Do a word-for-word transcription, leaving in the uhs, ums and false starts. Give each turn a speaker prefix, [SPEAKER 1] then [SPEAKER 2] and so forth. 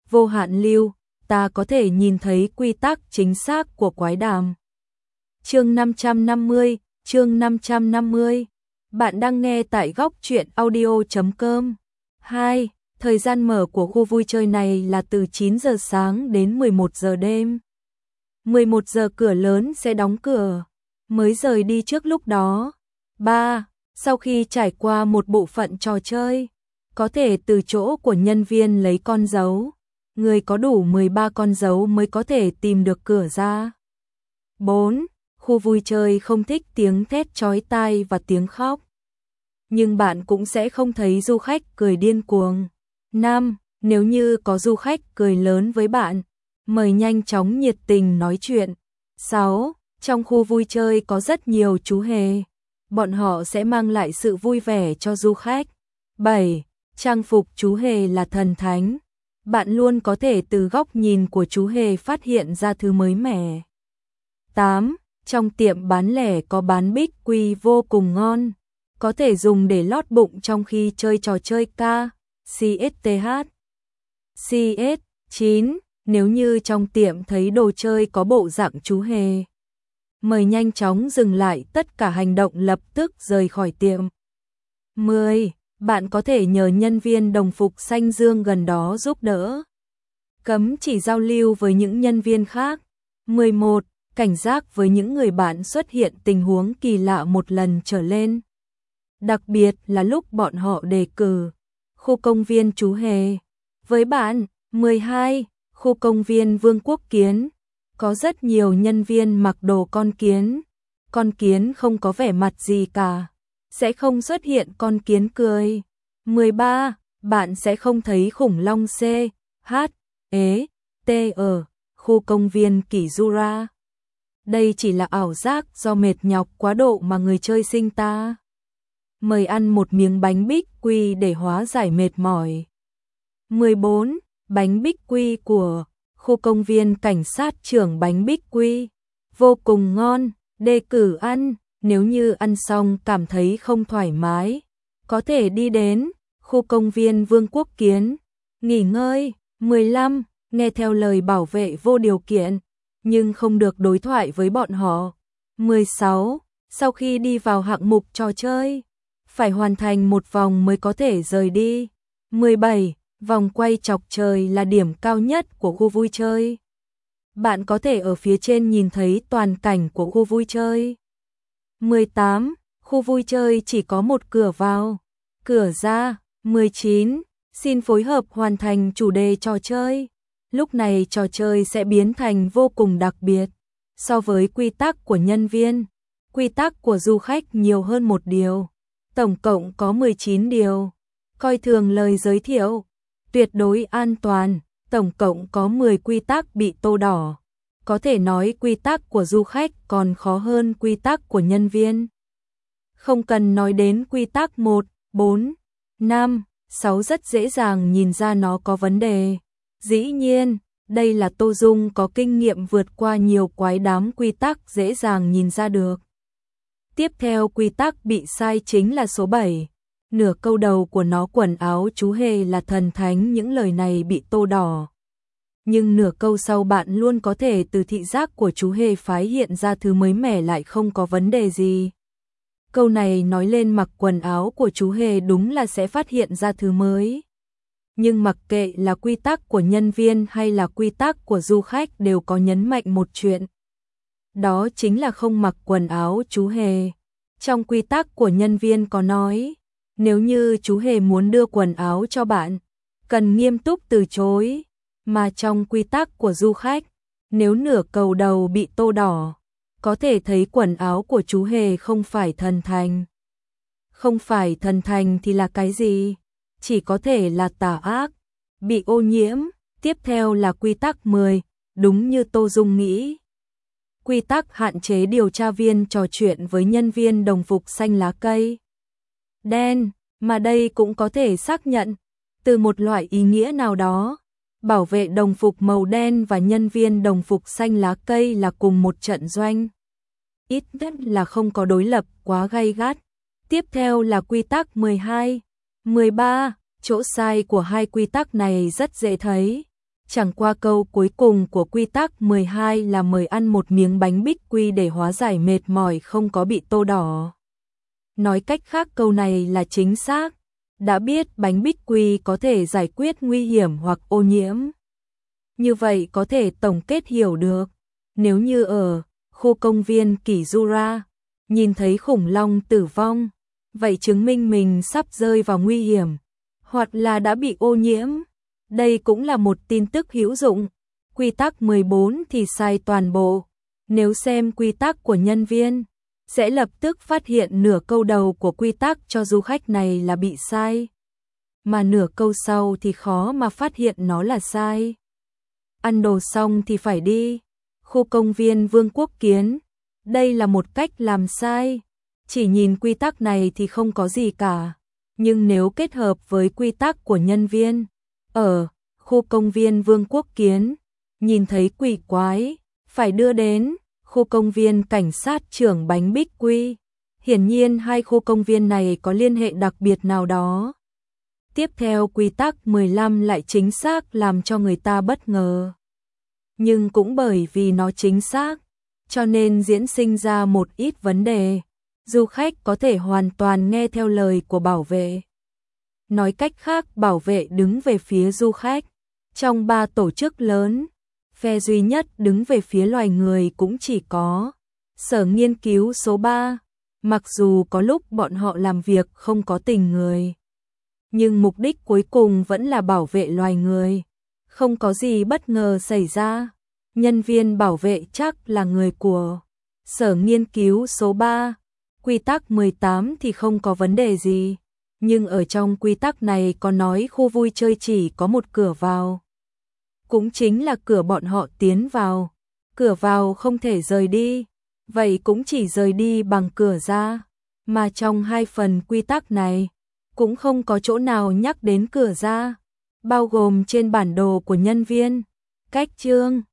[SPEAKER 1] vô hạn lưu, ta có thể nhìn thấy quy tắc chính xác của quái đàm. Chương năm trăm năm mươi, chương năm trăm năm mươi. Bạn đang nghe tại góc truyện audio chấm com. hai. Thời gian mở của khu vui chơi này là từ chín giờ sáng đến mười một giờ đêm. mười một giờ cửa lớn sẽ đóng cửa, mới rời đi trước lúc đó. ba. Sau khi trải qua một bộ phận trò chơi, có thể từ chỗ của nhân viên lấy con dấu. Người có đủ mười ba con dấu mới có thể tìm được cửa ra. bốn. Khu vui chơi không thích tiếng thét chói tai và tiếng khóc. Nhưng bạn cũng sẽ không thấy du khách cười điên cuồng. năm. Nếu như có du khách cười lớn với bạn, mời nhanh chóng nhiệt tình nói chuyện. sáu. Trong khu vui chơi có rất nhiều chú hề. Bọn họ sẽ mang lại sự vui vẻ cho du khách. bảy. Trang phục chú hề là thần thánh. Bạn luôn có thể từ góc nhìn của chú hề phát hiện ra thứ mới mẻ. tám. Trong tiệm bán lẻ có bán bích quy vô cùng ngon, có thể dùng để lót bụng trong khi chơi trò chơi K, C S T H. C S. chín. Nếu như trong tiệm thấy đồ chơi có bộ dạng chú hề, mời nhanh chóng dừng lại tất cả hành động, lập tức rời khỏi tiệm. mười. Bạn có thể nhờ nhân viên đồng phục xanh dương gần đó giúp đỡ. Cấm chỉ giao lưu với những nhân viên khác. mười một. Cảnh giác với những người bạn xuất hiện tình huống kỳ lạ một lần trở lên. Đặc biệt là lúc bọn họ đề cử khu công viên chú hề với bạn. mười hai. Khu công viên Vương quốc kiến. Có rất nhiều nhân viên mặc đồ con kiến. Con kiến không có vẻ mặt gì cả. Sẽ không xuất hiện con kiến cười. mười ba. Bạn sẽ không thấy khủng long C, H, E, T ở khu công viên Kizura. Đây chỉ là ảo giác do mệt nhọc quá độ mà người chơi sinh ta. Mời ăn một miếng bánh bích quy để hóa giải mệt mỏi. mười bốn. Bánh bích quy của khu công viên cảnh sát trưởng bánh bích quy. Vô cùng ngon, đề cử ăn. Nếu như ăn xong cảm thấy không thoải mái, có thể đi đến khu công viên Vương quốc kiến, nghỉ ngơi. mười lăm. Nghe theo lời bảo vệ vô điều kiện, nhưng không được đối thoại với bọn họ. mười sáu. Sau khi đi vào hạng mục trò chơi, phải hoàn thành một vòng mới có thể rời đi. mười bảy. Vòng quay chọc trời là điểm cao nhất của khu vui chơi. Bạn có thể ở phía trên nhìn thấy toàn cảnh của khu vui chơi. mười tám. Khu vui chơi chỉ có một cửa vào, cửa ra. mười chín. Xin phối hợp hoàn thành chủ đề trò chơi. Lúc này trò chơi sẽ biến thành vô cùng đặc biệt. So với quy tắc của nhân viên, quy tắc của du khách nhiều hơn một điều. Tổng cộng có mười chín điều. Coi thường lời giới thiệu. Tuyệt đối an toàn. Tổng cộng có mười quy tắc bị tô đỏ. Có thể nói quy tắc của du khách còn khó hơn quy tắc của nhân viên. Không cần nói đến quy tắc một, bốn, năm, sáu rất dễ dàng nhìn ra nó có vấn đề. Dĩ nhiên, đây là Tô Dung có kinh nghiệm vượt qua nhiều quái đám quy tắc dễ dàng nhìn ra được. Tiếp theo quy tắc bị sai chính là số bảy. Nửa câu đầu của nó quần áo chú hề là thần thánh, những lời này bị tô đỏ. Nhưng nửa câu sau bạn luôn có thể từ thị giác của chú hề phái hiện ra thứ mới mẻ lại không có vấn đề gì. Câu này nói lên mặc quần áo của chú hề đúng là sẽ phát hiện ra thứ mới. Nhưng mặc kệ là quy tắc của nhân viên hay là quy tắc của du khách đều có nhấn mạnh một chuyện. Đó chính là không mặc quần áo chú hề. Trong quy tắc của nhân viên có nói, nếu như chú hề muốn đưa quần áo cho bạn, cần nghiêm túc từ chối. Mà trong quy tắc của du khách, nếu nửa câu đầu bị tô đỏ, có thể thấy quần áo của chú hề không phải thần thánh. Không phải thần thánh thì là cái gì? Chỉ có thể là tà ác, bị ô nhiễm. Tiếp theo là quy tắc mười, đúng như Tô Dung nghĩ. Quy tắc hạn chế điều tra viên trò chuyện với nhân viên đồng phục xanh lá cây đen, mà đây cũng có thể xác nhận từ một loại ý nghĩa nào đó. Bảo vệ đồng phục màu đen và nhân viên đồng phục xanh lá cây là cùng một trận doanh. Ít nhất là không có đối lập quá gay gắt. Tiếp theo là quy tắc mười hai, mười ba, chỗ sai của hai quy tắc này rất dễ thấy. Chẳng qua câu cuối cùng của quy tắc mười hai là mời ăn một miếng bánh bích quy để hóa giải mệt mỏi không có bị tô đỏ. Nói cách khác câu này là chính xác. Đã biết bánh bích quy có thể giải quyết nguy hiểm hoặc ô nhiễm. Như vậy có thể tổng kết hiểu được. Nếu như ở khu công viên Kizura nhìn thấy khủng long tử vong, vậy chứng minh mình sắp rơi vào nguy hiểm, hoặc là đã bị ô nhiễm. Đây cũng là một tin tức hữu dụng. Quy tắc mười bốn thì sai toàn bộ. Nếu xem quy tắc của nhân viên, sẽ lập tức phát hiện nửa câu đầu của quy tắc cho du khách này là bị sai, mà nửa câu sau thì khó mà phát hiện nó là sai. Ăn đồ xong thì phải đi. Khu công viên Vương quốc Kiến. Đây là một cách làm sai. Chỉ nhìn quy tắc này thì không có gì cả. Nhưng nếu kết hợp với quy tắc của nhân viên, ở khu công viên Vương quốc Kiến, nhìn thấy quỷ quái, phải đưa đến khu công viên cảnh sát trưởng bánh bích quy. Hiển nhiên hai khu công viên này có liên hệ đặc biệt nào đó. Tiếp theo quy tắc mười lăm lại chính xác làm cho người ta bất ngờ. Nhưng cũng bởi vì nó chính xác, cho nên diễn sinh ra một ít vấn đề. Du khách có thể hoàn toàn nghe theo lời của bảo vệ. Nói cách khác, bảo vệ đứng về phía du khách. Trong ba tổ chức lớn, phe duy nhất đứng về phía loài người cũng chỉ có Sở Nghiên cứu số ba. Mặc dù có lúc bọn họ làm việc không có tình người, nhưng mục đích cuối cùng vẫn là bảo vệ loài người. Không có gì bất ngờ xảy ra. Nhân viên bảo vệ chắc là người của Sở Nghiên cứu số ba. Quy tắc mười tám thì không có vấn đề gì. Nhưng ở trong quy tắc này có nói khu vui chơi chỉ có một cửa vào. Cũng chính là cửa bọn họ tiến vào. Cửa vào không thể rời đi. Vậy cũng chỉ rời đi bằng cửa ra. Mà trong hai phần quy tắc này, cũng không có chỗ nào nhắc đến cửa ra. Bao gồm trên bản đồ của nhân viên. Cách chương